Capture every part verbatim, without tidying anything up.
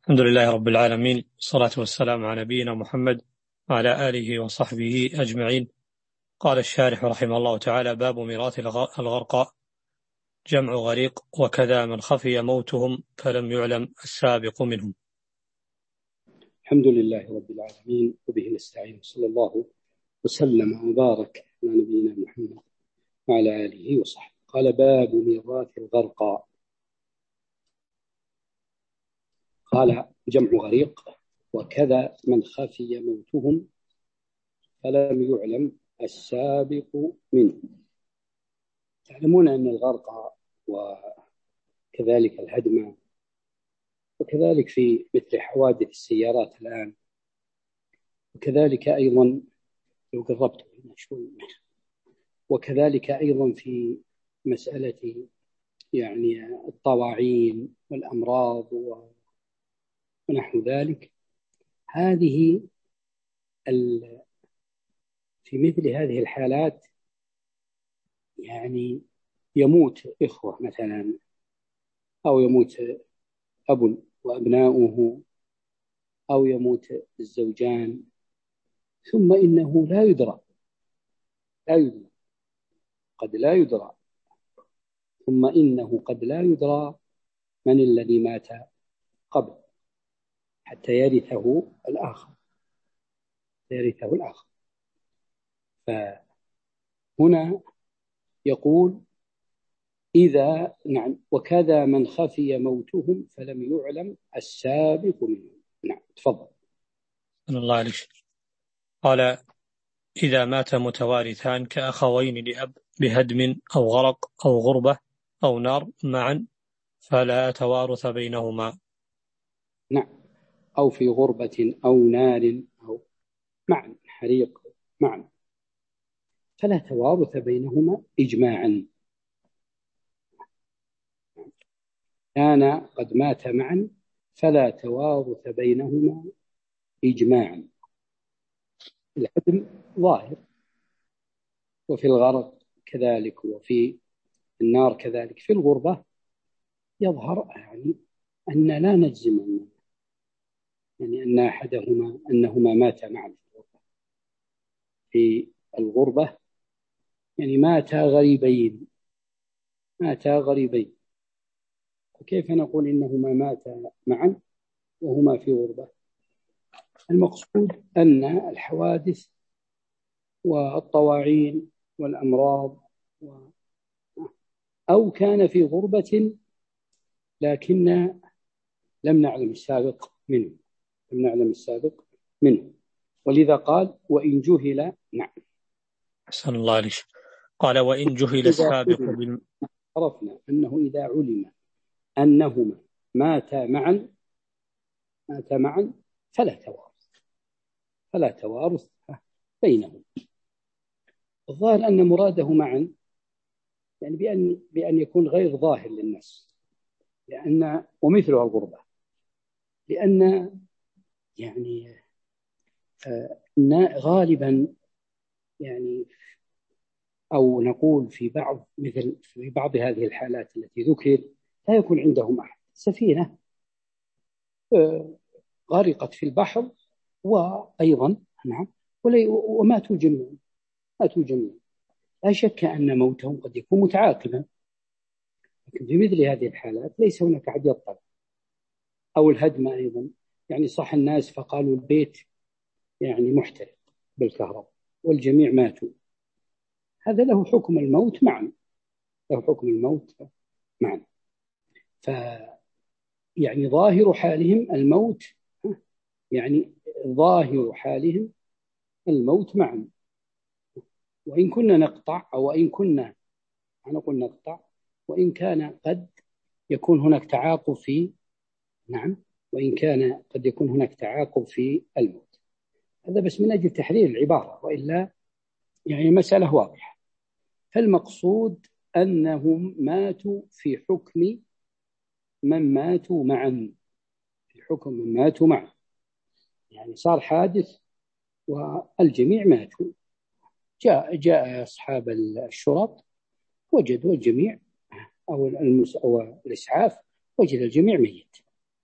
الحمد لله رب العالمين، والصلاة والسلام على نبينا محمد وعلى آله وصحبه أجمعين. قال الشارح رحمه الله تعالى: باب ميراث الغرقاء، جمع غريق، وكذا من خفي موتهم فلم يعلم السابق منهم. الحمد لله رب العالمين، وبه نستعين، صلى الله وسلم وبارك على نبينا محمد وعلى آله وصحبه. قال: باب ميراث الغرقاء. قال: جمع غريق، وكذا من خفي موتهم فلم يعلم السابق منه. تعلمون أن الغرقاء وكذلك الهدم، وكذلك في مثل حوادث السيارات الآن، وكذلك أيضا لو قربت شوي، وكذلك أيضا في مسألة يعني الطواعين والأمراض ونحو ذلك. هذه في مثل هذه الحالات يعني يموت إخوة مثلا، أو يموت أب وأبناؤه، أو يموت الزوجان، ثم إنه لا يدرى لا يدرى قد لا يدرى ثم إنه قد لا يدرى من الذي مات قبل حتى يرثه الآخر يرثه الآخر فهنا يقول: إذا نعم وكذا من خفي موتهم فلم يعلم السابق منهم. نعم، تفضل. الله عليك. قال: إذا مات متوارثان كأخوين لأب بهدم أو غرق أو غربة أو نار معا فلا توارث بينهما. نعم، أو في غربة أو نار أو معا، حريق معا، فلا توارث بينهما إجماعا. كان قد مات معا فلا توارث بينهما إجماعا. الهدم ظاهر، وفي الغرق كذلك، وفي النار كذلك. في الغربة يظهر يعني أن لا نجزم يعني أن أحدهما أنهما مات معا في الغربة. في الغربة يعني ماتا غريبين ماتا غريبين وكيف نقول إنهما ماتا معا وهما في غربة؟ المقصود أن الحوادث والطواعين والأمراض و... أو كان في غربة لكن لم نعلم السابق منه لم نعلم السابق منه ولذا قال: وإن جهل. نعم، أحسن الله عليك. قال: وإن جهل السابق بال... عرفنا أنه إذا علم أنهما ماتا معا ماتا معا فلا توارث فلا توارث بينهم. الظاهر أن مراده معا يعني بأن بأن يكون غير ظاهر للناس، لأن ومثلها الغربة، لأن يعني غالبا يعني أو نقول في بعض مثل في بعض هذه الحالات التي ذكر لا يكون عندهم أحد. سفينة غرقت في البحر وأيضا نعم وماتوا جميعا ماتوا جميعا لا شك أن موتهم قد يكون متعاقبا، لكن في مثل هذه الحالات ليس هناك أحد يطلع. أو الهدم أيضا، يعني صح الناس فقالوا البيت يعني محترق بالكهرباء والجميع ماتوا، هذا له حكم الموت معا له حكم الموت معا ف يعني ظاهر حالهم الموت يعني ظاهر حالهم الموت معا. وإن كنا نقطع أو وإن كنا نقول نقطع وإن كان قد يكون هناك تعاقب في نعم وإن كان قد يكون هناك تعاقب في الموت. هذا بس من أجل تحرير العبارة، وإلا يعني مسألة واضحة. فالمقصود أنهم ماتوا في حكم من ماتوا معا في حكم من ماتوا معا يعني صار حادث والجميع ماتوا. جاء جاء أصحاب الشرط وجدوا الجميع أو المس أو الإسعاف وجد الجميع ميت.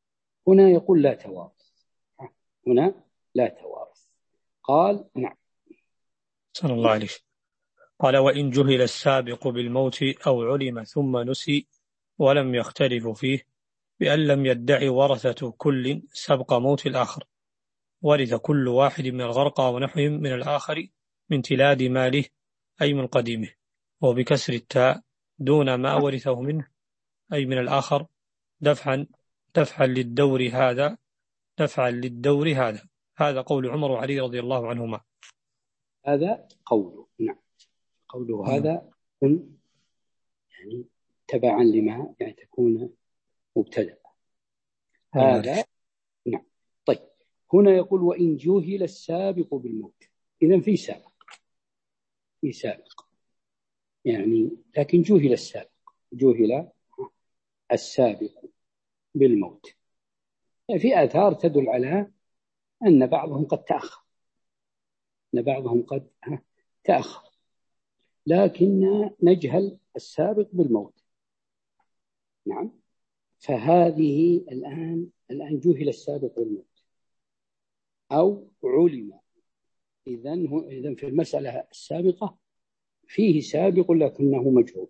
هنا يقول لا توارث، هنا لا توارث. قال نعم. صلى الله عليه وسلم. قال وإن جهل السابق بالموت أو علم ثم نسي ولم يختلفوا فيه بأن لم يدعي ورثة كل سبق موت الآخر، ورث كل واحد من الغرقى ونحوهم من الآخر من تلاد ماله أي من قديمه، وبكسر التاء دون ما ورثه منه أي من الآخر، دفعا دفعا للدور هذا دفعا للدور هذا. هذا قول عمر وعلي رضي الله عنهما. هذا قوله. نعم، قوله هذا كن يعني تبعا لما يعني تكون مبتدأ هذا. نعم. طيب، هنا يقول وإن جهل السابق بالموت، إذن في سابق، في سابق يعني، لكن جهل السابق، جهل السابق بالموت. يعني في آثار تدل على أن بعضهم قد تأخر، أن بعضهم قد تأخر، لكن نجهل السابق بالموت. نعم. فهذه الآن الآن جهل السابق بالموت أو علم. إذن إذن في المسألة السابقة فيه سابق لكنه مجهول،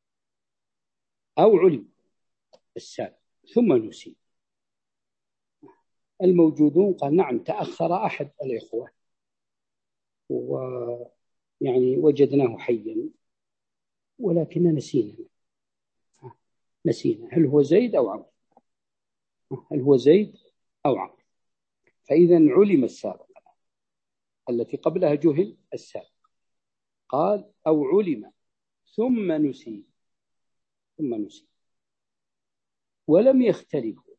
أو علم السابق ثم نسي. الموجودون قال نعم تأخر أحد الإخوة ويعني وجدناه حيا ولكن نسينا نسينا هل هو زيد أو عمرو، هل هو زيد أو عمرو. فإذا علم السابق التي قبلها جهل السابق. قال أو علم ثم نسي، ثم نسي ولم يختلفوا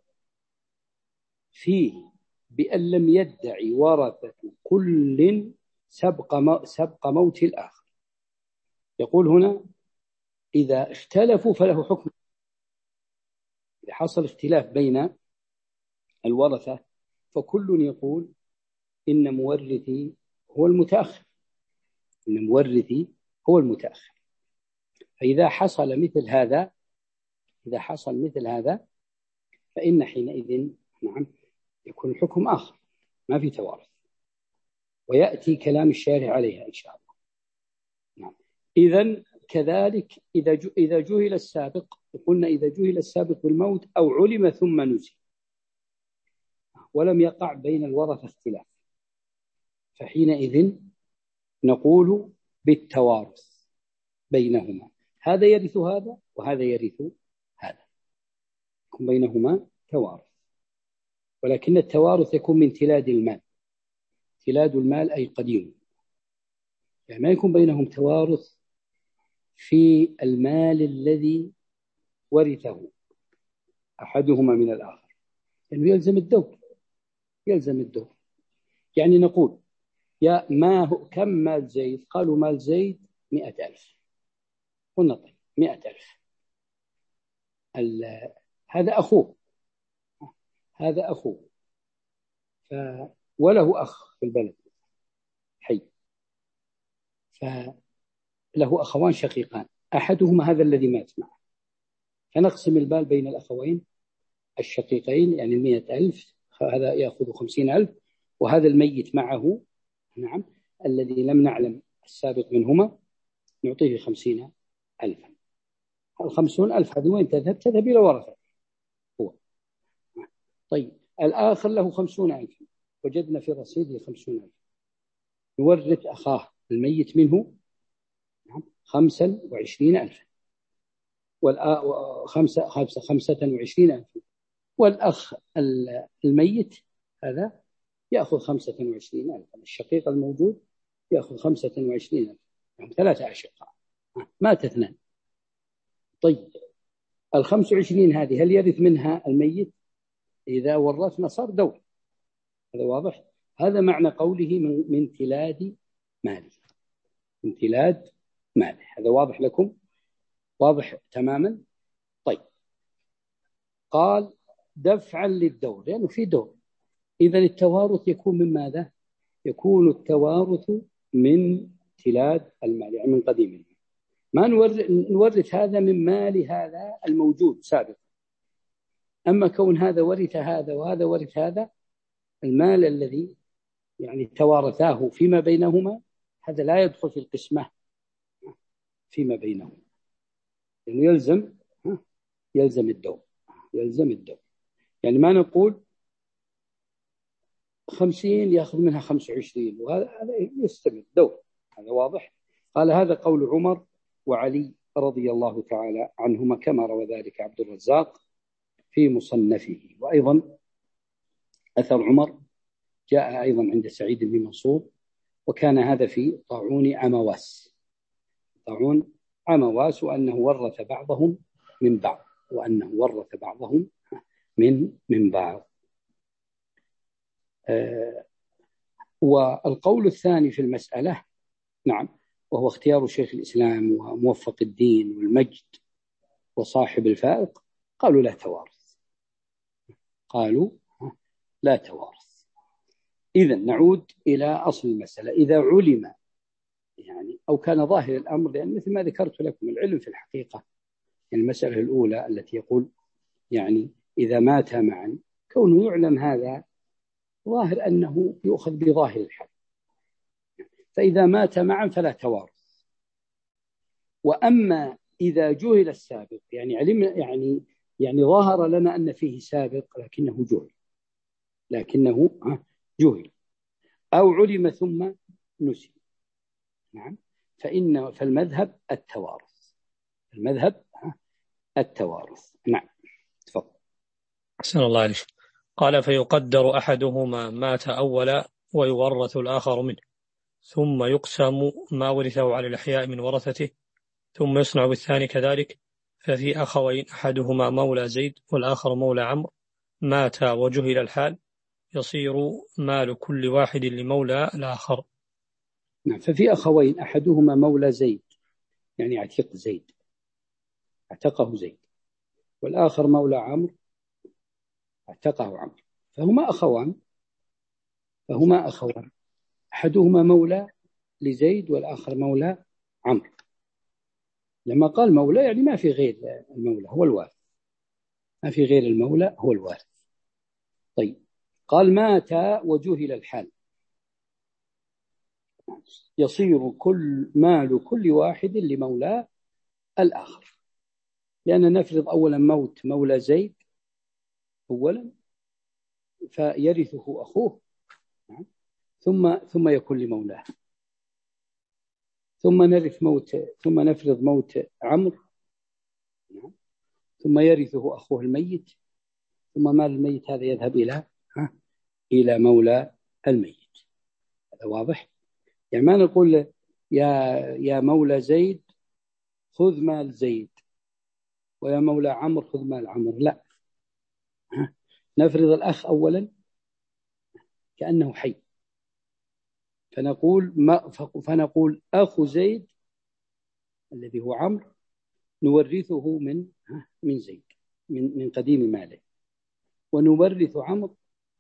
فيه بأن لم يدعي ورثة كل سبق سبق موت الآخر. يقول هنا إذا اختلفوا فله حكم. إذا حصل اختلاف بين الورثة فكل يقول إن مورثي هو المتأخر، إن مورثي هو المتأخر. فإذا حصل مثل هذا إذا حصل مثل هذا فإن حينئذ نعم يكون الحكم آخر، ما في توارث، ويأتي كلام الشارع عليها إن شاء الله. نعم. إذن كذلك إذا إذا جهل السابق، قلنا إذا جهل السابق بالموت أو علم ثم نسي ولم يقع بين الورثة اختلاف، فحينئذ نقول بالتوارث بينهما، هذا يرث هذا وهذا يرث هذا، يكون بينهما توارث. ولكن التوارث يكون من تلاد المال، تلاد المال أي قديم، يعني ما يكون بينهم توارث في المال الذي ورثه أحدهما من الآخر، يعني يلزم الدور، يلزم الدور. يعني نقول يا ما هو كم مال زيد؟ قالوا مال زيد مئة ألف. قلنا طيب مئة ألف، هذا أخوه، هذا أخوه ف... وله أخ في البلد حي، فله أخوان شقيقان، أحدهما هذا الذي مات معه، فنقسم المال بين الأخوين الشقيقين، يعني المئة ألف، هذا يأخذ خمسين ألف، وهذا الميت معه نعم الذي لم نعلم السابق منهما نعطيه خمسين ألفا. الخمسون ألف هذه وين تذهب؟ تذهب إلى ورثة هو. طيب الآخر له خمسون ألف، وجدنا في رصيده خمسون ألف، يورث أخاه الميت منه نعم خمسا وعشرين ألف، والخمسة خمسة خمسة وعشرين ألف، والأخ الميت هذا يأخذ خمسة وعشرين ألف، الشقيق الموجود يأخذ خمسة وعشرين ألف، يعني ثلاثة أشقاء، مات اثنان. طيب الخمس وعشرين هذه هل يرث منها الميت؟ إذا ورثنا صار دور، هذا واضح. هذا معنى قوله من, من تلاد ماله، من تلاد ماله، هذا واضح لكم؟ واضح تماما. طيب قال دفعا للدور، لأنه يعني في دور. إذن التوارث يكون من ماذا؟ يكون التوارث من تلاد المال، يعني من قديم المال. ما نورث هذا من مال هذا الموجود سابقا، أما كون هذا ورث هذا وهذا ورث هذا، المال الذي يعني توارثاه فيما بينهما هذا لا يدخل في القسمة فيما بينهما، لأنه يعني يلزم يلزم الدور يلزم الدور يعني ما نقول خمسين يأخذ منها خمس وعشرين وهذا يستمر دور، هذا واضح. قال هذا قول عمر وعلي رضي الله تعالى عنهما كما روى ذلك عبد الرزاق في مصنفه. وأيضا أثر عمر جاء أيضا عند سعيد بن منصور، وكان هذا في طاعون عمواس طاعون عمواس وأنه ورث بعضهم من بعض وأنه ورث بعضهم من من بعض. آه والقول الثاني في المسألة نعم، وهو اختيار شيخ الإسلام وموفق الدين والمجد وصاحب الفائق، قالوا لا توارث قالوا لا توارث. إذن نعود إلى أصل المسألة. إذا علم يعني أو كان ظاهر الأمر، لأن مثل ما ذكرت لكم العلم في الحقيقة يعني المسألة الأولى التي يقول يعني إذا مات معا، كونه يعلم هذا ظاهر أنه يؤخذ بظاهر الحال، فإذا مات معا فلا توارث. وأما إذا جهل السابق يعني علم يعني يعني ظهر لنا أن فيه سابق لكنه جهل لكنه جهل أو علم ثم نسي، نعم، فإن فالمذهب التوارث المذهب التوارث نعم. تفضل. أحسن الله عليك. قال فيقدر أحدهما مات أولا ويورث الآخر منه، ثم يقسم ما ورثه على الأحياء من ورثته، ثم يصنع بالثاني كذلك. ففي أخوين أحدهما مولى زيد والآخر مولى عمرو، مات وجهل الحال، يصير مال كل واحد لمولى الآخر. نعم. ففي أخوين أحدهما مولى زيد يعني اعتق زيد اعتقه زيد، والآخر مولى عمرو اعتقه عمرو، فهما أخوان فهما أخوان أحدهما مولى لزيد والآخر مولى عمرو. لما قال مولى يعني ما في غير المولى هو الوارث، ما في غير المولى هو الوارث. طيب، قال مات وجهل الحال، يصير كل مال كل واحد لمولى الآخر، لأن نفرض أولا موت مولى زيد أولا فيرثه أخوه، ثم ثم يكون لمولاه، ثم نرث موت ثم نفرض موت عمرو، ثم يرثه أخوه الميت، ثم مال الميت هذا يذهب إلى إلى مولى الميت. هذا واضح؟ يعني ما نقول يا يا مولى زيد خذ مال زيد ويا مولى عمرو خذ مال عمرو، لا، نفرض الأخ أولا كأنه حي، فنقول ما فنقول أخو زيد الذي هو عمرو نورثه من من زيد من من قديم ماله، ونورث عمرو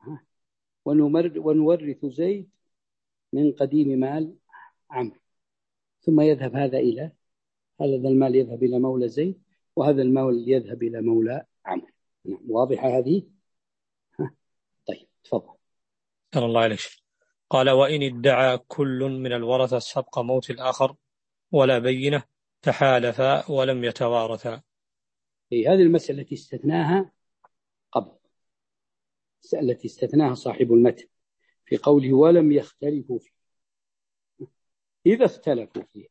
ونورث زيد من قديم مال عمرو، ثم يذهب هذا إلى هذا المال يذهب إلى مولى زيد وهذا المال يذهب إلى مولى عمرو. واضحة هذه؟ طيب تفضل. أحسن الله عليك. قال وإن ادعى كل من الورثة سبق موت الآخر ولا بينة تحالفا ولم يتوارثا. هذه المسألة التي استثناها قبل، التي استثناها صاحب المتن في قوله ولم يختلفوا فيه. إذا اختلفوا فيه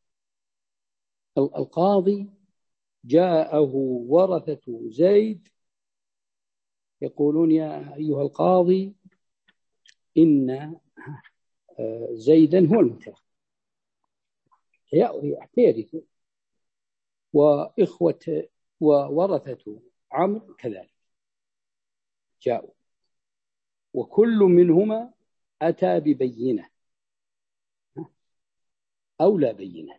القاضي جاءه ورثة زيد يقولون يا أيها القاضي إن زيدا هو المتوفى يرث، وإخوة وورثة عمرو كذلك جاءوا، وكل منهما أتى ببينة أو لا بينة.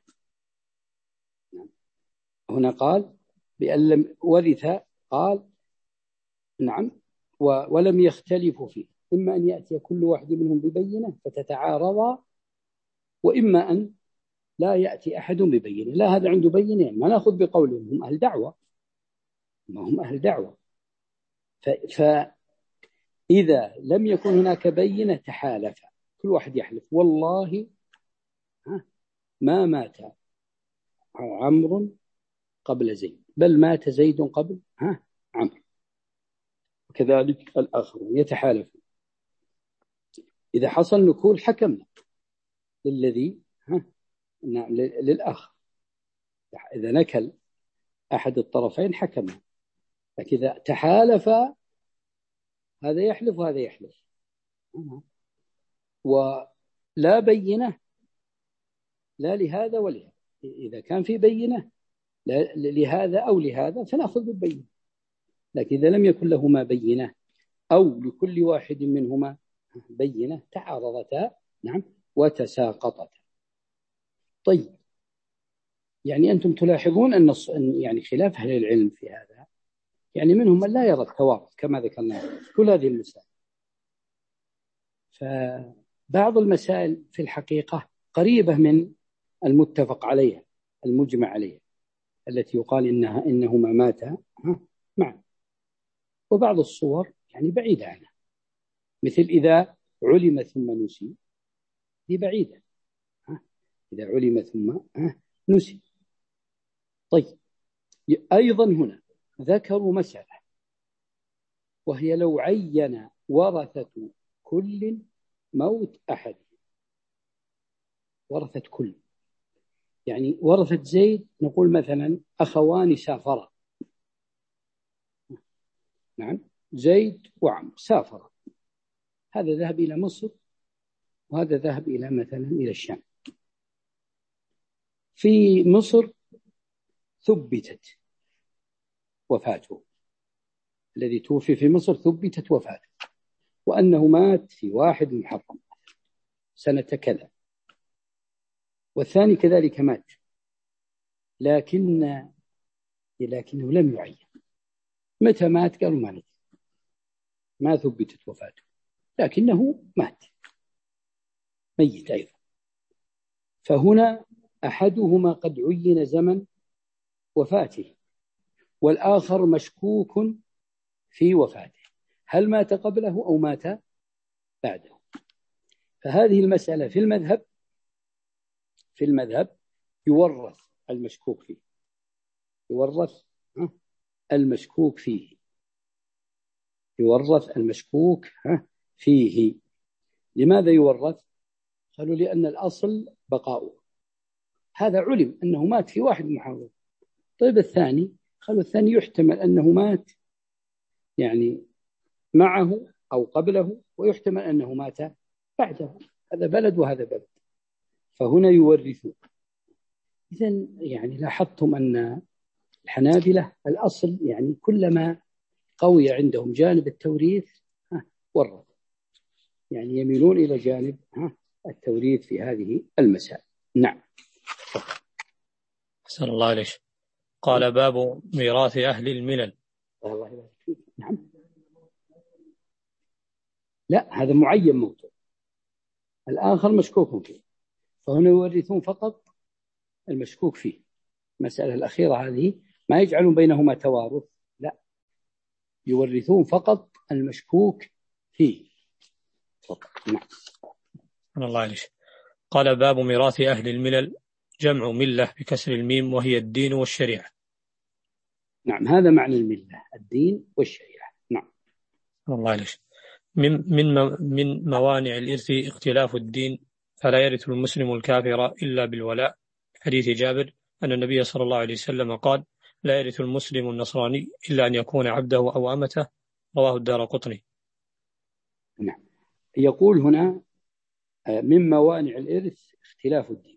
هنا قال بأن لم ورث، قال نعم ولم يختلفوا فيه، إما أن يأتي كل واحد منهم ببينة فتتعارضا، وإما أن لا يأتي أحد ببينة. لا، هذا عنده بينة ما نأخذ بقولهم، هم أهل دعوة ما هم أهل دعوة، فإذا لم يكن هناك بينة تحالف، كل واحد يحلف والله ما مات عمرو قبل زيد، بل مات زيد قبل عمرو، وكذلك الآخرون يتحالفون. إذا حصل نكول حكمنا للذي ها للآخر، إذا نكل أحد الطرفين حكمنا، لكن إذا تحالف هذا يحلف وهذا يحلف ولا بينة لا لهذا ولهذا، إذا كان في بينة لهذا أو لهذا فنأخذ بالبينة، لكن إذا لم يكن لهما بينة أو لكل واحد منهما بينة تعارضتا نعم وتساقطتا. طيب، يعني أنتم تلاحظون أن يعني خلاف أهل العلم في هذا، يعني منهم من لا يرى التوارث كما ذكرنا كل هذه المسائل. فبعض المسائل في الحقيقة قريبة من المتفق عليها المجمع عليها التي يقال إنها إنهما ماتا معا، وبعض الصور يعني بعيدة عنها، مثل إذا علم ثم نسي، دي بعيدة، إذا علم ثم نسي. طيب، أيضا هنا ذكروا مسألة، وهي لو عين ورثة كل موت أحد، ورثة كل يعني ورثة زيد، نقول مثلا أخوان سافرا، نعم زيد وعمرو سافرا، هذا ذهب إلى مصر وهذا ذهب إلى مثلا إلى الشام. في مصر ثبتت وفاته، الذي توفي في مصر ثبتت وفاته وأنه مات في واحد محرم سنة كذا، والثاني كذلك مات، لكن لكنه لم يعين متى مات، قالوا ما ندري، ما ثبتت وفاته، لكنه مات ميت أيضا. فهنا أحدهما قد عين زمن وفاته والآخر مشكوك في وفاته، هل مات قبله أو مات بعده؟ فهذه المسألة في المذهب في المذهب يورث المشكوك فيه، يورث المشكوك فيه يورث المشكوك فيه. لماذا يورث؟ قالوا لأن الأصل بقاؤه، هذا علم أنه مات في واحد محرم. طيب الثاني، قالوا الثاني يحتمل أنه مات يعني معه أو قبله، ويحتمل أنه مات بعده، هذا بلد وهذا بلد، فهنا يورثون. إذن يعني لاحظتم أن الحنابلة الأصل يعني كلما قوي عندهم جانب التوريث ورث، يعني يميلون إلى جانب التوريث في هذه المسائل. نعم. أحسن الله عليك. قال باب ميراث أهل الملل. نعم. لا، هذا معين موته، الآخر مشكوك فيه، فهنا يورثون فقط المشكوك فيه. المسألة الأخيرة هذه ما يجعلون بينهما توارث، لا، يورثون فقط المشكوك فيه فقط. نعم. الله عليك. قال باب ميراث أهل الملل، جمع ملة بكسر الميم، وهي الدين والشريعة. نعم، هذا معنى الملة، الدين والشريعة. نعم. الله عليك. من من من موانع الإرث اختلاف الدين، فلا يرث المسلم الكافر إلا بالولاء، حديث جابر أن النبي صلى الله عليه وسلم قال: لا يرث المسلم النصراني إلا أن يكون عبده أو أمته، رواه الدارقطني. نعم. يقول هنا من موانع الإرث اختلاف الدين،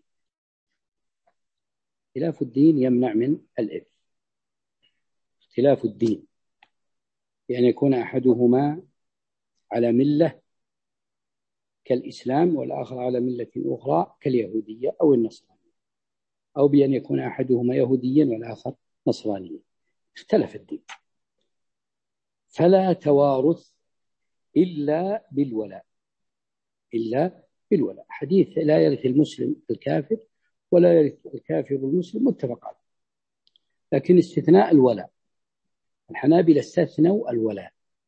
اختلاف الدين يمنع من الإرث، اختلاف الدين يعني يكون أحدهما على ملة كالإسلام والآخر على ملة أخرى كاليهودية أو النصرانية، أو بأن يكون أحدهما يهوديا والآخر نصرانيا، اختلف الدين، فلا توارث إلا بالولاء، إلا بالولاء. حديث لا يرث المسلم الكافر ولا يرث الكافر المسلم متفق عليه، لكن استثناء الولاء، الحنابلة استثنوا الولاء،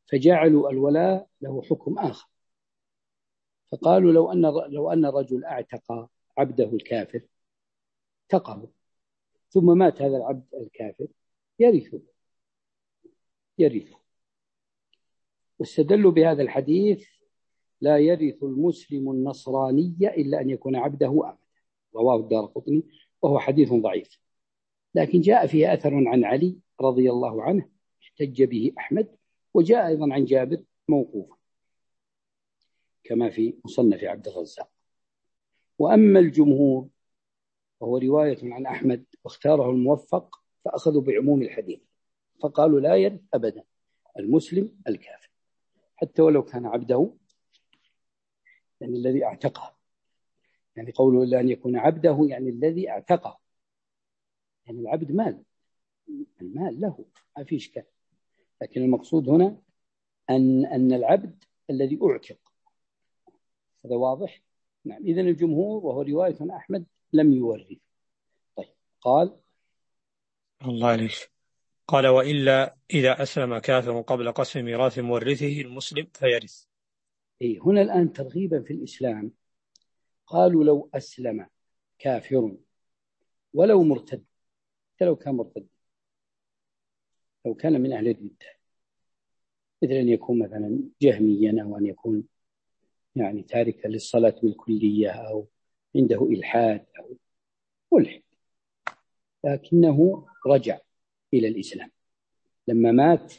فجعلوا الولاء له حكم آخر، فقالوا لو أن لو أن رجل أعتق عبده الكافر اعتقه ثم مات هذا العبد الكافر يرثه يرثه واستدلوا بهذا الحديث: لا يرث المسلم النصراني إلا أن يكون عبده أمة، رواه الدارقطني، وهو حديث ضعيف، لكن جاء فيه أثر عن علي رضي الله عنه احتج به أحمد، وجاء أيضا عن جابر موقوفا كما في مصنف عبد الرزاق. وأما الجمهور وهو رواية عن أحمد واختاره الموفق فأخذوا بعموم الحديث، فقالوا لا يرث أبدا المسلم الكافر حتى ولو كان عبده، يعني الذي اعتقه، يعني قوله إلا أن يكون عبده يعني الذي اعتقه، يعني العبد مال، المال له ما في إشكال، لكن المقصود هنا أن أن العبد الذي أعتق. هذا واضح؟ نعم. إذن الجمهور وهو رواية عن أحمد لم يورث. طيب قال الله عليك. قال وإلا إذا أسلم كافر قبل قسم ميراث مورثه المسلم فيرث. إيه هنا الآن ترغيبا في الإسلام، قالوا لو أسلم كافر ولو مرتد، لو كان مرتد، لو كان من أهل الردة، مثل أن يكون مثلا جهميا أو أن يكون يعني تاركا للصلاة بالكلية أو عنده إلحاد أو ملحد، لكنه رجع إلى الإسلام لما مات.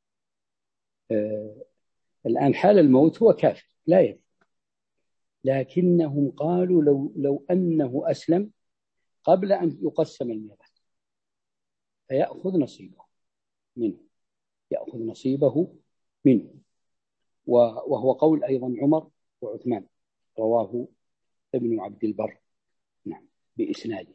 آه الآن حال الموت هو كافر لا يرث، لكنهم قالوا لو لو أنه أسلم قبل أن يقسم الميراث فيأخذ نصيبه منه، يأخذ نصيبه منه. وهو قول أيضا عمر وعثمان، رواه ابن عبد البر نعم بإسناده.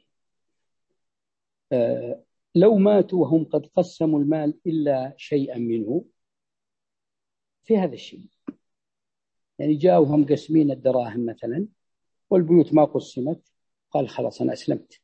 آه لو ماتوا وهم قد قسموا المال إلا شيئا منه، في هذا الشيء يعني جاءوهم قسمين الدراهم مثلا والبيوت ما قسمت، قال خلاص أنا أسلمت،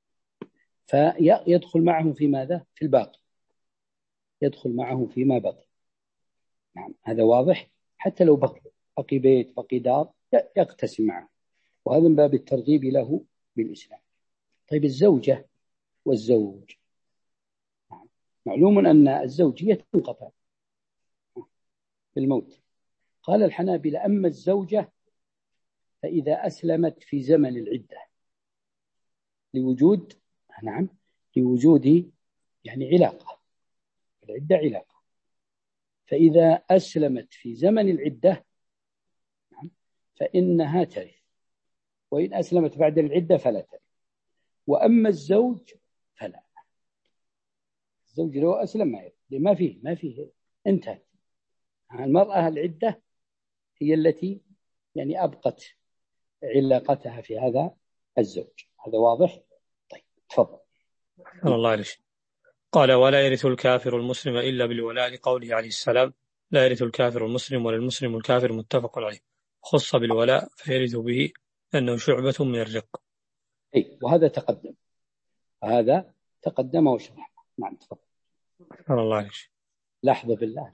فيدخل معهم في ماذا؟ في الباقي، يدخل معهم فيما بقي. نعم هذا واضح، حتى لو بقي بقي بيت بقي دار يقتسم معه، وهذا من باب الترغيب له بالإسلام. طيب الزوجة والزوج، نعم. معلوم أن الزوجية تنقطع بالموت. قال الحنابلة أما الزوجة فإذا أسلمت في زمن العدة لوجود، نعم لوجود يعني علاقة، العدة علاقة، فإذا أسلمت في زمن العدة نعم فإنها ترث، وإن أسلمت بعد العدة فلا ترث. وأما الزوج فلا، الزوج لو أسلم ما يرث، ما فيه ما فيه انتهت. المرأة العدة هي التي يعني أبقت علاقتها في هذا الزوج. هذا واضح؟ طيب تفضل. الله عليك. قال ولا يرث الكافر المسلم إلا بالولاء لقوله عليه السلام لا يرث الكافر المسلم ولا المسلم الكافر، متفق عليه. خص بالولاء فيرث به لأنه شعبة من الرق. أي وهذا تقدم، هذا تقدم وشرح. نعم تفضل. الله عليك. لحظة بالله،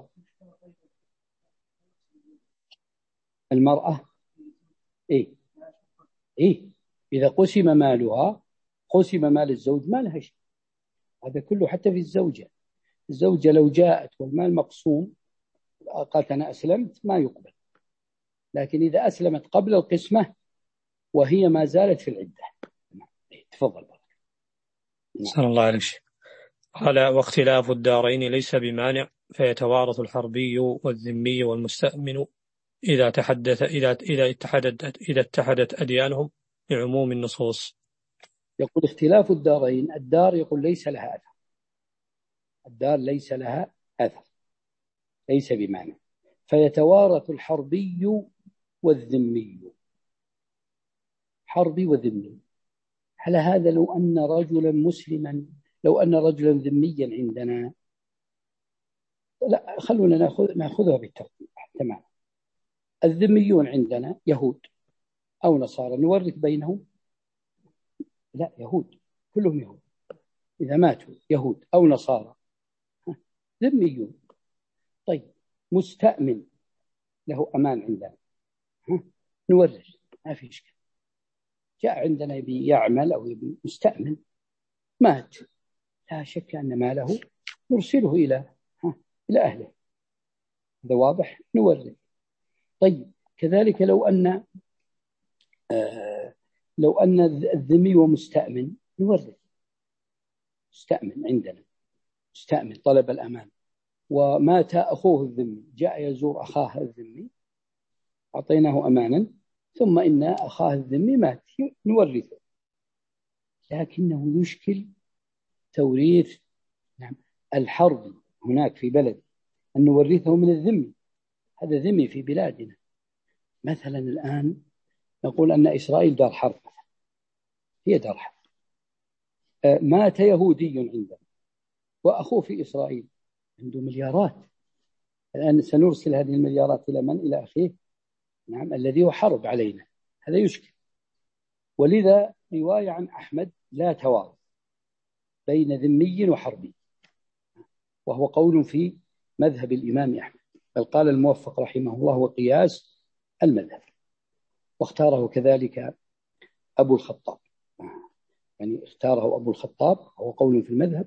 المرأة إيه إيه إذا قسم مالها قسم مال الزوج ما لها شيء، هذا كله حتى في الزوجة. الزوجة لو جاءت والمال مقسوم قالت أنا أسلمت ما يقبل، لكن إذا أسلمت قبل القسمة وهي ما زالت في العدة. تفضل. صلى الله عليه وسلم. قال واختلاف الدارين ليس بمانع، فيتوارث الحربي والذمي والمستأمن إذا تحدث إذا إذا اتحدت إذا اتحدت أديانهم لعموم النصوص. يقول اختلاف الدارين، الدار يقول ليس لها أثر، الدار ليس لها أثر، ليس بمعنى، فيتوارث الحربي والذمي. حربي وذمي، على هذا لو أن رجلا مسلما، لو أن رجلا ذميا عندنا، لا خلونا نأخذ نأخذها بالترتيب تمام. الذميون عندنا يهود أو نصارى نورث بينهم؟ لا يهود، كلهم يهود، إذا ماتوا يهود أو نصارى ذميون. طيب مستأمن له أمان عندنا نورث، ما في إشكال. جاء عندنا يبي يعمل أو يبي مستأمن، مات، لا شك أن ماله نرسله إلى إلى أهله، هذا واضح، نورث. طيب كذلك لو أن آه لو أن الذمي ومستأمن نورث، مستأمن عندنا، مستأمن طلب الأمان ومات أخوه الذمي، جاء يزور أخاه الذمي، أعطيناه أمانا، ثم إن أخاه الذمي مات، نورثه. لكنه يشكل توريث نعم الحرب هناك في بلد، أن نورثه من الذمي، هذا ذمي في بلادنا. مثلا الآن نقول أن إسرائيل دار حرب، هي دار حرب، مات يهودي عندنا وأخوه في إسرائيل عنده مليارات، الآن سنرسل هذه المليارات إلى من؟ إلى أخيه نعم الذي هو حرب علينا، هذا يشكل. ولذا رواية عن أحمد لا توارث بين ذمي وحربي، وهو قول في مذهب الإمام أحمد، بل قال الموفق رحمه الله وقياس المذهب، واختاره كذلك أبو الخطاب، يعني اختاره أبو الخطاب، هو قول في المذهب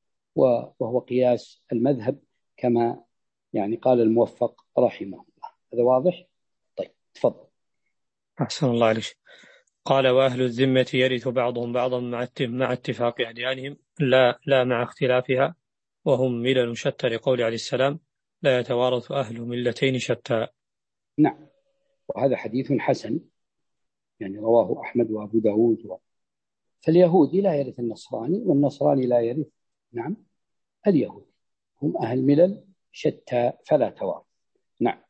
وهو قياس المذهب كما يعني قال الموفق رحمه الله. هذا واضح؟ طيب تفضل. أحسن الله عليك. قال وأهل الذمة يرث بعضهم بعضا مع اتفاق أديانهم لا لا مع اختلافها، وهم ملل شتى، لقول عليه السلام لا يتوارث أهل ملتين شتى. نعم، وهذا حديث حسن، يعني رواه أحمد وأبو داود و... فاليهودي لا يرث النصراني، والنصراني لا يرث نعم اليهودي، هم أهل ملل شتى فلا توارث. نعم.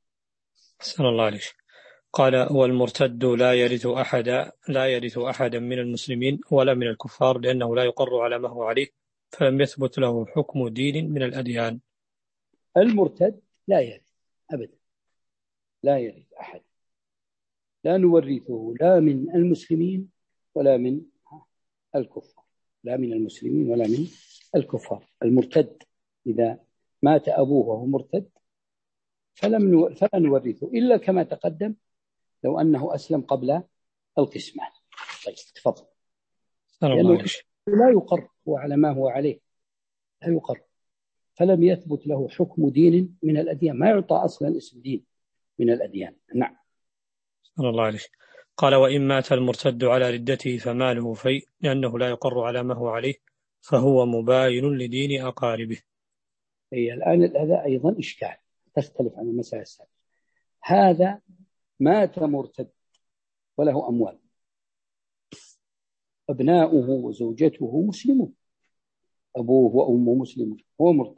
أحسن الله عليك. قال والمرتد لا يرث أحدا لا يرث أحدا من المسلمين ولا من الكفار، لأنه لا يقر على ما هو عليه، فلم يثبت له حكم دين من الأديان. المرتد لا يرث أبدا، لا يرث أحد، لا نورثه لا من المسلمين ولا من الكفار، لا من المسلمين ولا من الكفار. المرتد إذا مات أبوه وهو مرتد فلم نو... فلا نورثه إلا كما تقدم لو أنه أسلم قبل القسمة. طيب تفضل. لأنه لا يقر هو على ما هو عليه، لا يقر، فلم يثبت له حكم دين من الأديان، ما يعطى أصلا اسم دين من الأديان. نعم. صلى الله عليه. قال وإن مات المرتد على ردته فماله في، لأنه لا يقر على ما هو عليه، فهو مباين لدين أقاربه. هي الآن هذا أيضا إشكال، تختلف عن المسألة السابقة. هذا مات مرتد وله أموال، أبناؤه وزوجته مسلمون، أبوه وأمه مسلمون، هو مرتد،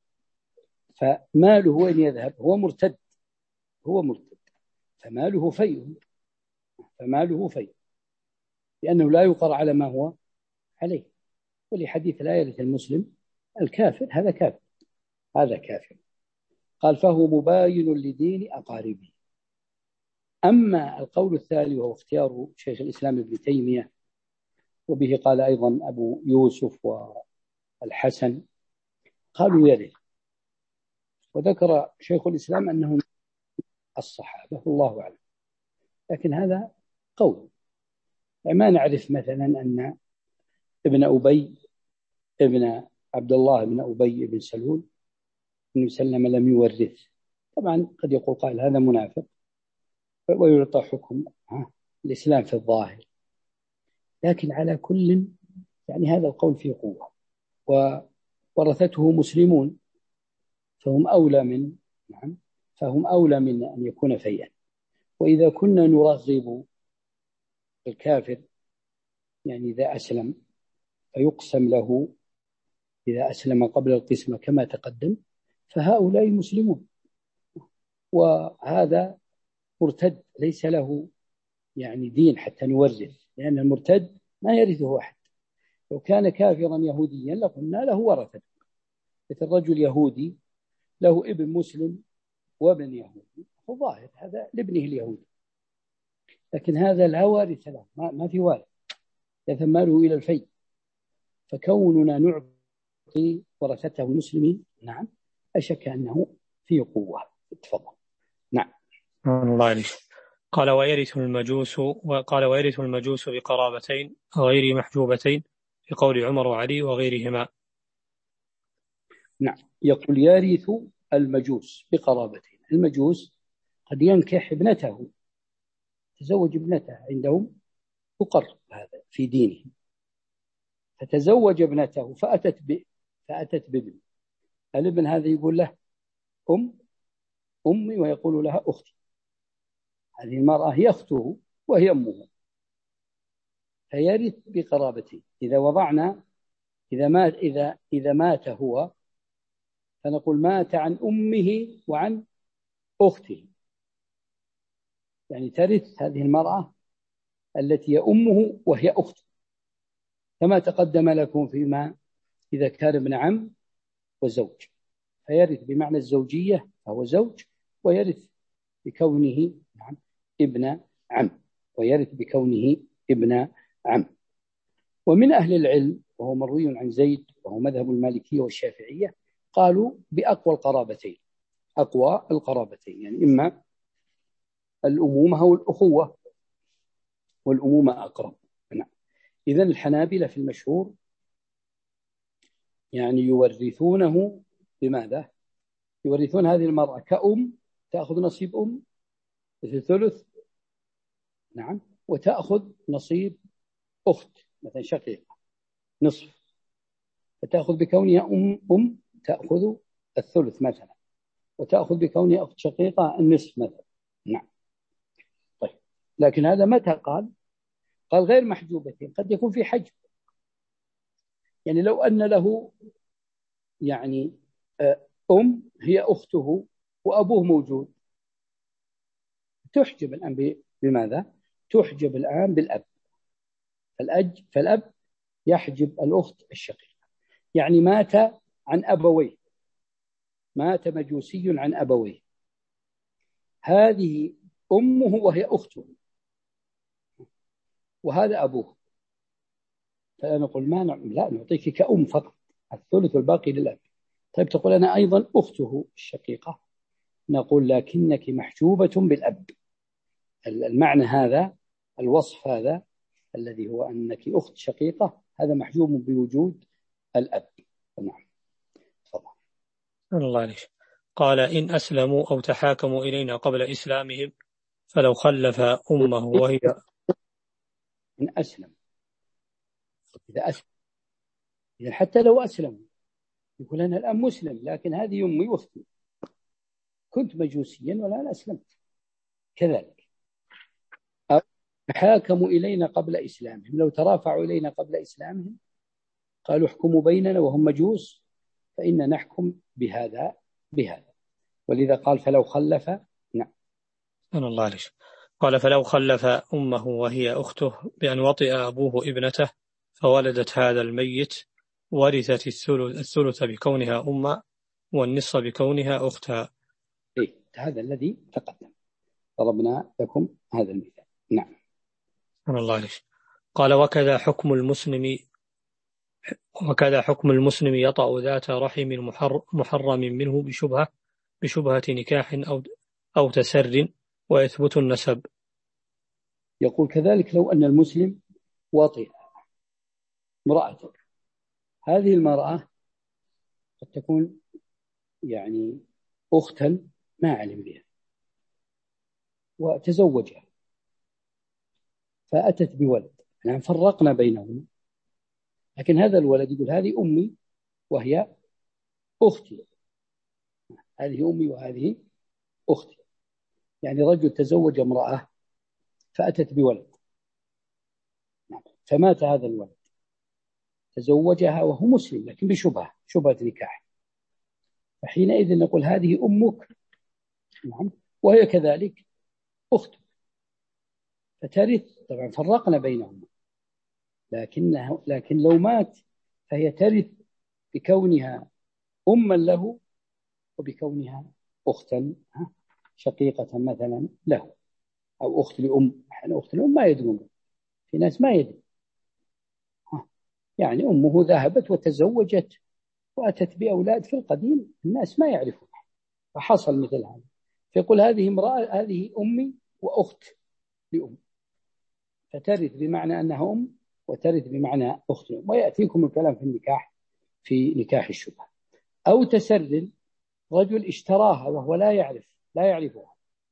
فماله وين يذهب؟ هو مرتد، هو مرتد، فماله فيء، فماله فيء، لأنه لا يقر على ما هو عليه. ولحديث لا يرث المسلم الكافر، هذا كافر، هذا كافر. قال فهو مباين لدين أقاربه. أما القول الثاني وهو اختيار شيخ الإسلام ابن تيمية، وبه قال أيضا أبو يوسف والحسن، قالوا يرث، وذكر شيخ الإسلام أنه الصحابة والله أعلم، لكن هذا قول، ما نعرف مثلا أن ابن أبي ابن عبد الله بن أبي بن سلول بن سلم لم يورث. طبعا قد يقول قائل هذا منافق ويعطى حكم الإسلام في الظاهر، لكن على كل يعني هذا القول فيه قوة، وورثته مسلمون فهم أولى من نعم فهم أولى من أن يكون فيئا. وإذا كنا نرغب الكافر يعني إذا أسلم فيقسم له إذا أسلم قبل القسمة كما تقدم، فهؤلاء مسلمون، وهذا مرتد ليس له يعني دين حتى نورث، لأن المرتد ما يرثه أحد. لو كان كافرا يهوديا لقلنا له ورثة، مثل الرجل يهودي له ابن مسلم وابن يهودي، هو ظاهر هذا لابنه اليهودي، لكن هذا لا وارث له، ما, ما في وارث، يذهب ماله إلى الفيء. فكوننا نعطي ورثته المسلمين نعم لا شك أنه في قوة. تفضل. نعم. الله عليك. قال ويرث المجوس وقال ويرث المجوس بقرابتين غير محجوبتين في قول عمر وعلي وغيرهما. نعم. يقول يرث المجوس بقرابتين. المجوس قد ينكح ابنته، تزوج ابنته، عندهم تقر هذا في دينهم، فتزوج ابنته فأتت ب... فأتت بابن. الابن هذا يقول له أم أمي ويقول لها أختي. هذه المرأة هي أخته وهي أمه، فيرث بقرابته. إذا وضعنا إذا مات إذا إذا مات هو، فنقول مات عن أمه وعن أخته، يعني ترث هذه المرأة التي هي أمه وهي أخته، كما تقدم لكم فيما إذا كان ابن عم وزوج، فيرث بمعنى الزوجية فهو زوج، ويرث بكونه نعم ابن عم، ويرث بكونه ابن عم. ومن أهل العلم وهو مروي عن زيد وهو مذهب المالكية والشافعية قالوا بأقوى القرابتين، أقوى القرابتين يعني إما الأمومة أو الأخوة، والأمومة أقرب. نعم. إذن الحنابلة في المشهور يعني يورثونه بماذا؟ يورثون هذه المرأة كأم، تأخذ نصيب أم مثل ثلث، نعم، وتأخذ نصيب أخت مثلا شقيقة نصف، فتأخذ بكونها أم أم تأخذ الثلث مثلا، وتأخذ بكونها أخت شقيقة النصف مثلا. نعم. طيب، لكن هذا متى قال؟ قال غير محجوبتين، قد يكون في حجب، يعني لو أن له يعني أم هي أخته وأبوه موجود، تحجب الآن بماذا؟ تحجب الآن بالأب، فالأج فالأب يحجب الأخت الشقيقة. يعني مات عن أبويه، مات مجوسي عن أبويه، هذه أمه وهي أخته، وهذا أبوه، فأنا نقول ما نعم لا نعطيك كأم فقط الثلث والباقي للأب. طيب تقول أنا أيضا أخته الشقيقة، نقول لكنك محجوبة بالأب. المعنى هذا، الوصف هذا الذي هو أنك أخت شقيقة، هذا محجوب بوجود الأب. نعم. تفضل. الله عليك. قال إن أسلموا أو تحاكموا إلينا قبل إسلامهم فلو خلف أمه وهي إن أسلم، إذا أسلم، إذا حتى لو أسلموا يقول أنا الآن مسلم لكن هذه أمي وأختي، كنت مجوسيا والآن أسلمت، كذلك. أو تحاكموا إلينا قبل إسلامهم، لو ترافعوا إلينا قبل إسلامهم قالوا احكموا بيننا وهم مجوس، فإن نحكم بهذا بهذا، ولذا قال فلو خلف. نعم. أنا الله عليك. قال فلو خلف أمه وهي أخته بأن وطئ أبوه ابنته فولدت هذا الميت ورثت الثلث, الثلث بكونها أم والنصف بكونها أختها. إيه، هذا الذي تقدم، ضربنا لكم هذا المثال. نعم. أنا الله عليك. قال وكذا حكم المسلم وكذا حكم المسلم يطأ ذات رحم محرم منه بشبهة بشبهة نكاح أو أو تسر ويثبت النسب. يقول كذلك لو أن المسلم وطئ امرأة، هذه المرأة قد تكون يعني أختا ما علم بها وتزوجها فأتت بولد، يعني فرقنا بينهم، لكن هذا الولد يقول هذه أمي وهي أختي، هذه أمي وهذه أختي. يعني رجل تزوج امرأة فأتت بولد، فمات هذا الولد، تزوجها وهو مسلم لكن بشبهة، شبهة نكاح، فحينئذ نقول هذه أمك، نعم، وهي كذلك أختك، فترث. طبعا فرقنا بينهم، لكنه لكن لو مات فهي ترث بكونها أما له وبكونها أختا شقيقة مثلا له، أو أخت لأم. يعني أخت لأم ما يدرون، في ناس ما يدري، يعني أمه ذهبت وتزوجت وأتت بأولاد، في القديم الناس ما يعرفون، فحصل مثل هذا، فيقول هذه امرأة، هذه أمي وأخت لأم، فترث بمعنى أنها أم وترث بمعنى أخت لأم. ويأتيكم الكلام في النكاح في نكاح الشبهة. أو تسرل، رجل اشتراها وهو لا يعرف لا يعرفها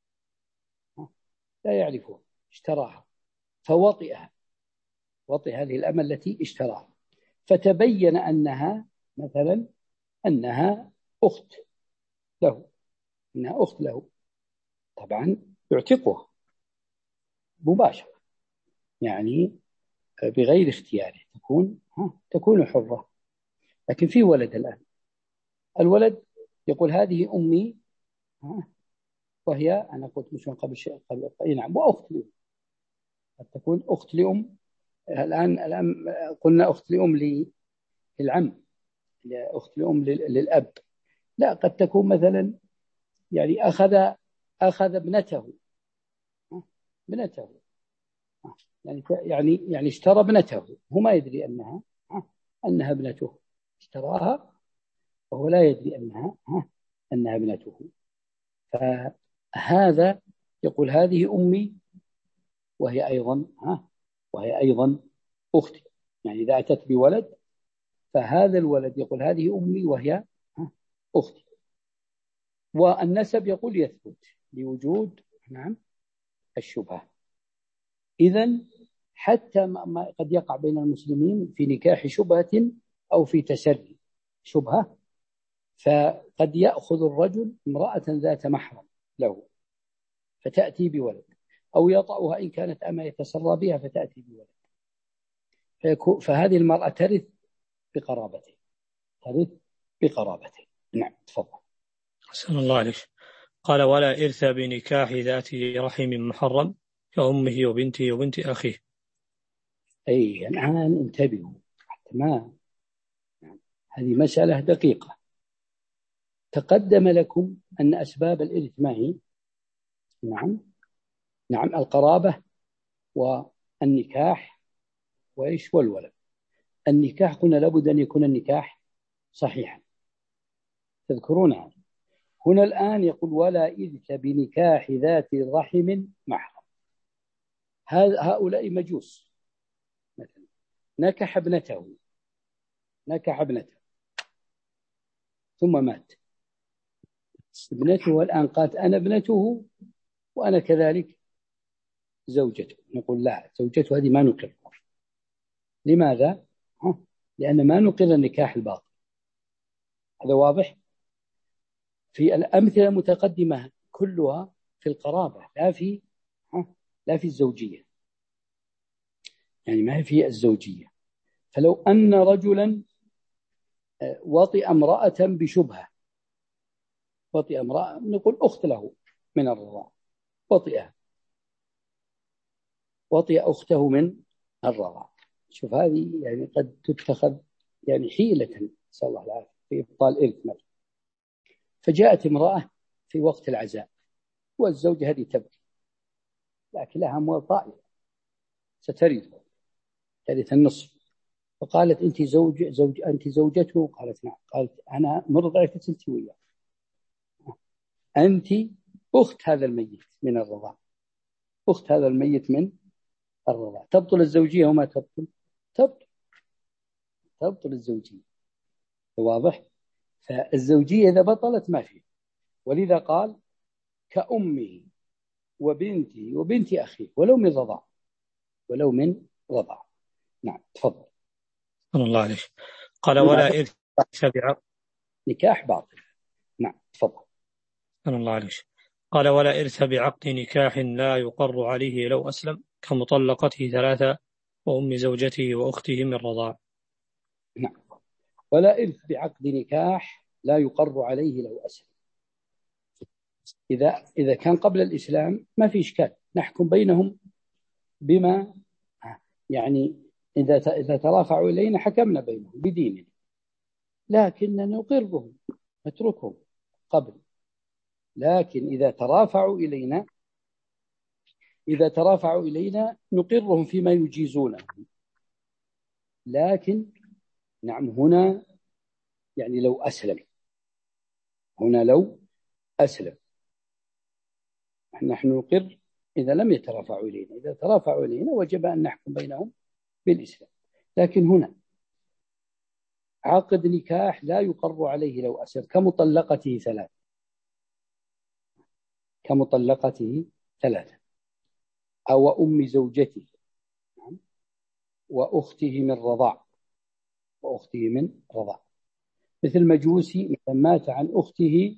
لا يعرفها اشتراها فوطئها، وطئ هذه الأمة التي اشتراها، فتبين أنها مثلا أنها أخت له أنها أخت له طبعا يعتقها مباشرة، يعني بغير اختياره، تكون ها تكون حرة. لكن في ولد الآن، الولد يقول هذه أمي، ها وهي أنا قلت مش من قبل شيء قبل أي نعم وأخت لأم، قد تكون أخت لأم. الآن الآن قلنا أخت لأم للعم، أخت لأم للأب، لا قد تكون مثلا يعني أخذ أخذ ابنته ابنته يعني يعني يعني اشترى ابنته، هو ما يدري أنها أنها ابنته، اشتراها وهو لا يدري أنها أنها ابنته. فهذا يقول هذه أمي وهي أيضا ها وهي أيضا أختي، يعني إذا أتت بولد فهذا الولد يقول هذه أمي وهي أختي. والنسب يقول يثبت لوجود نعم الشبهة. إذن حتى ما قد يقع بين المسلمين في نكاح شبهة أو في تسري شبهة، فقد يأخذ الرجل امرأة ذات محرم له فتأتي بولد، أو يطأها إن كانت أما يتسرى بها فتأتي بولد، فهذه المرأة ترث بقرابته ترث بقرابته. نعم تفضل. أحسن الله عليك. قال ولا إرث بنكاح ذات رحم محرم كأمه وبنته وبنت أخيه. أي الآن انتبهوا ما هذه مسألة دقيقة. تقدم لكم أن أسباب الإرث ما هي؟ نعم نعم القرابة والنكاح وإيش والولد. النكاح قلنا لابد أن يكون النكاح صحيحا، تذكرون هذا. هنا الآن يقول ولا إرث بنكاح ذات رحم محرم. هؤلاء مجوس مثلا نكح ابنته نكح ابنته ثم مات، ابنته الآن قالت أنا ابنته وأنا كذلك زوجته، نقول لا، زوجته هذه ما نقر. لماذا؟ لأن ما نقر النكاح الباطل، هذا واضح. في الأمثلة المتقدمة كلها في القرابة لا في لا في الزوجية، يعني ما هي في الزوجية. فلو أن رجلا وطئ امرأة بشبهة، وطئ امرأة نقول أخت له من الرضاعة، وطئها وطئ أخته من الرضاعة. شوف هذه يعني قد تتخذ يعني حيلة نسأل الله العافية في إبطال إرث مثلا. فجاءت امرأة في وقت العزاء والزوجة هذه تبكي لكن لها أموال طائلة سترث ترث النصف، فقالت أنت زوج زوج أنت زوجته؟ قالت نعم. قالت أنا مرضعة أنت وياه، أنت أخت هذا الميت من الرضاعة، أخت هذا الميت من الرضاعة. تبطل الزوجية وما تبطل تبطل تبطل الزوجية، واضح. فالزوجية إذا بطلت ما فيه، ولذا قال كأمه وبنتي وبنت أخيه ولو من رضاعة ولو من رضاعة. نعم تفضل. الله عليك. قال ولا إرث بعقد نكاح باطل. نعم تفضل. الله عليك. قال ولا إرث بعقد نكاح لا يقر عليه لو أسلم كمطلقته ثلاثة وأم زوجته وأخته من رضاع. نعم ولا إرث بعقد نكاح لا يقر عليه لو أسلم. إذا إذا كان قبل الإسلام ما في إشكال، نحكم بينهم بما يعني إذا إذا ترافعوا إلينا حكمنا بينهم بديننا، لكننا نقرهم نتركهم قبل. لكن إذا ترافعوا إلينا إذا ترافعوا إلينا نقرهم فيما يجيزونه. لكن نعم هنا يعني لو أسلم، هنا لو أسلم. نحن نقر إذا لم يترافعوا إلينا، إذا ترافعوا إلينا وجب أن نحكم بينهم بالإسلام. لكن هنا عقد نكاح لا يقر عليه لو أسلم، كمطلقته ثلاث كمطلقته ثلاثة أو أم زوجته وأخته من رضاع وأخته من رضاع مثل مجوسي مثل مات عن أخته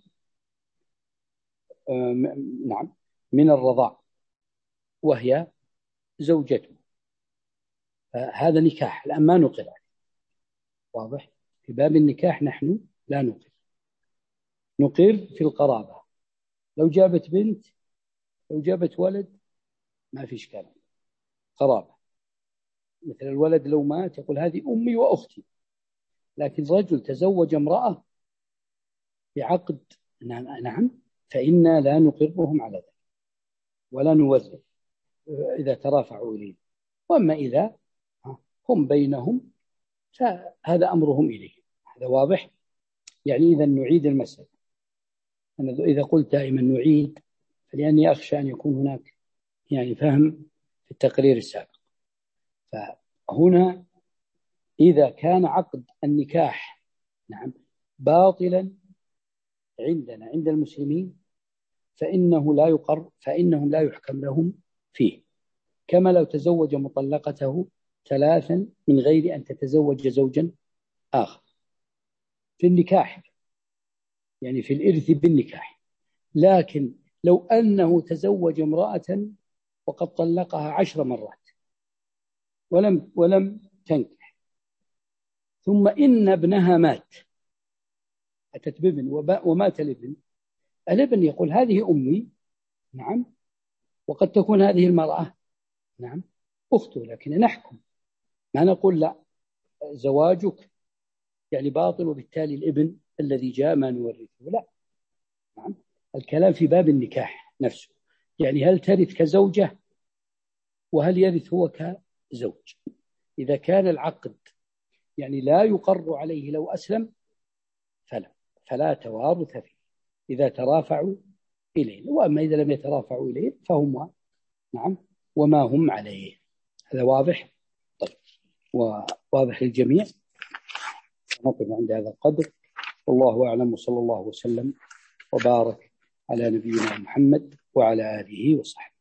نعم من الرضاع وهي زوجته، هذا نكاح الآن ما نقر عليه. واضح؟ في باب النكاح نحن لا نقر، نقر في القرابة. لو جابت بنت لو جابت ولد ما في إشكال، قرابة. مثل الولد لو مات يقول هذه أمي وأختي. لكن رجل تزوج امرأة بعقد نعم فإنا لا نقرهم على ذلك ولا نورث إذا ترافعوا إليه. وأما إذا هم بينهم فهذا أمرهم إليه. هذا واضح؟ يعني إذا نعيد المسألة. أنا إذا قلت دائما نعيد فلأني أخشى أن يكون هناك يعني فهم في التقرير السابق. فهنا إذا كان عقد النكاح نعم باطلا عندنا عند المسلمين فإنه لا يقر فإنهم لا يحكم لهم فيه، كما لو تزوج مطلقته ثلاثا من غير أن تتزوج زوجا آخر في النكاح، يعني في الإرث بالنكاح. لكن لو أنه تزوج امرأة وقد طلقها عشر مرات ولم ولم تنكح، ثم إن ابنها مات، أتت بابن ومات الابن، الابن يقول هذه أمي نعم، وقد تكون هذه المرأة نعم أخته، لكن نحكم ما نقول لا زواجك يعني باطل وبالتالي الابن الذي جاء ما نورثه، لا. نعم الكلام في باب النكاح نفسه، يعني هل ترث كزوجة وهل يرث هو كزوج. إذا كان العقد يعني لا يقر عليه لو أسلم فلا فلا توارث فيه إذا ترافعوا إليه. وأما إذا لم يترافعوا إليه فهم نعم وما هم عليه. هذا واضح؟ طيب وواضح للجميع. نقف عند هذا القدر، والله أعلم، وصلى الله وسلم وبارك على نبينا محمد وعلى آله وصحبه.